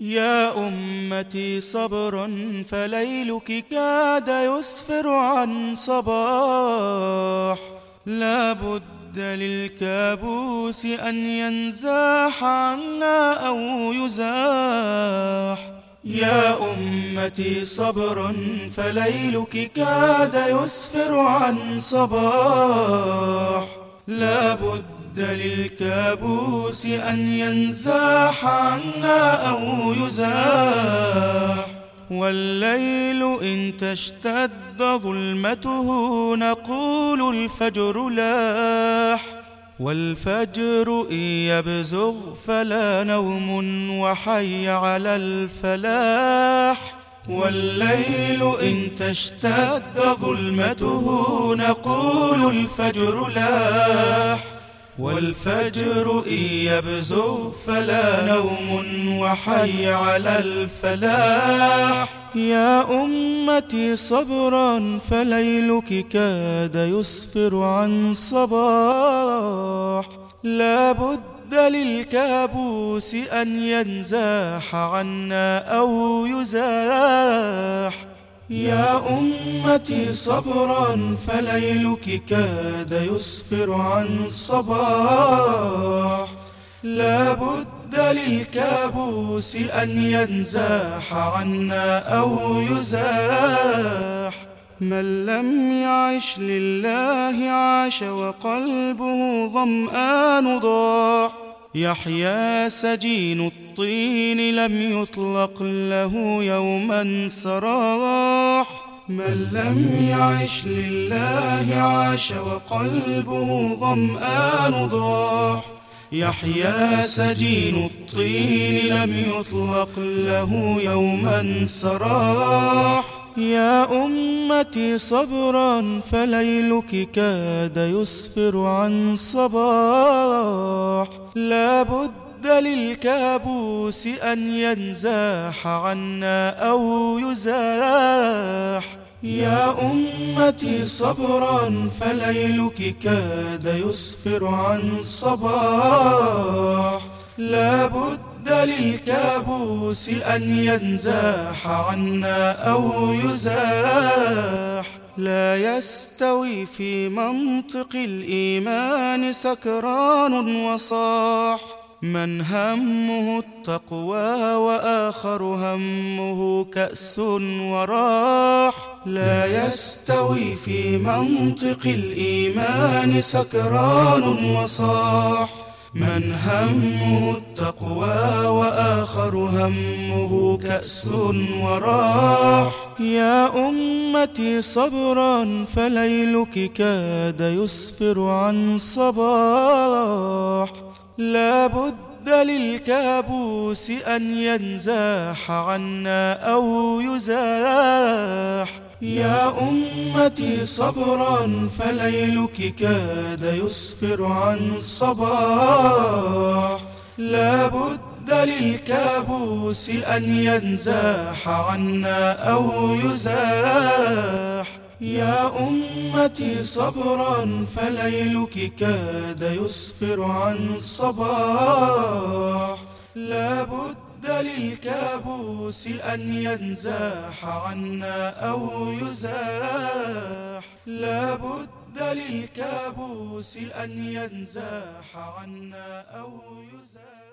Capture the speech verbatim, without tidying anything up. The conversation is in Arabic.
يا أمتي صبرا فليلك كاد يسفر عن صباح. لا بد للكابوس أن ينزاح عنا أو يزاح. يا أمتي صبرا فليلك كاد يسفر عن صباح. لا بد للكابوس أن ينزاح عنا أو يزاح. والليل إن تشتد ظلمته نقول الفجر لاح. والفجر إن يبزغ فلا نوم وحي على الفلاح. والليل إن تشتد ظلمته نقول الفجر لاح. والفجر إن يبزغ فلا نوم وحي على الفلاح. يا أمتي صبرا فليلك كاد يسفر عن صباح. لا بد للكابوس أن ينزاح عنا أو يزاح. يا أمتي صبرا فليلك كاد يسفر عن صباح. لا بد للكابوس أن ينزاح عنا أو يزاح. من لم يعش لله عاش وقلبه ظمآن ضاع. يحيى سجين الطين لم يطلق له يوما سراح. من لم يعش لله عاش وقلبه ظمآن ضاع. يحيى سجين الطين لم يطلق له يوما سراح. يا أمتي صبرا فليلك كاد يسفر عن صباح. لا بد للكابوس أن ينزاح عنا أو يزاح. يا أمتي صبرا فليلك كاد يسفر عن صباح. لا بد للكابوس أن ينزاح عنا أو يزاح. لا يستوي في منطق الإيمان سكران وصاح. من همه التقوى وآخر همه كأس وراح. لا يستوي في منطق الإيمان سكران وصاح. من همه التقوى وآخر همه كأس وراح. يا أمتي صبرا فليلك كاد يسفر عن صباح. لا بد للكابوس أن ينزاح عنا أو يزاح. يا أمتي صبرا فليلك كاد يسفر عن صباح. لا بد للكابوس أن ينزاح عنا أو يزاح. يا أمتي صبرا فليلك كاد يسفر عن صباح. لا بد للكابوس أن ينزاح عنا أو يزاح. لا بد للكابوس أن ينزاح عنا أو يزاح.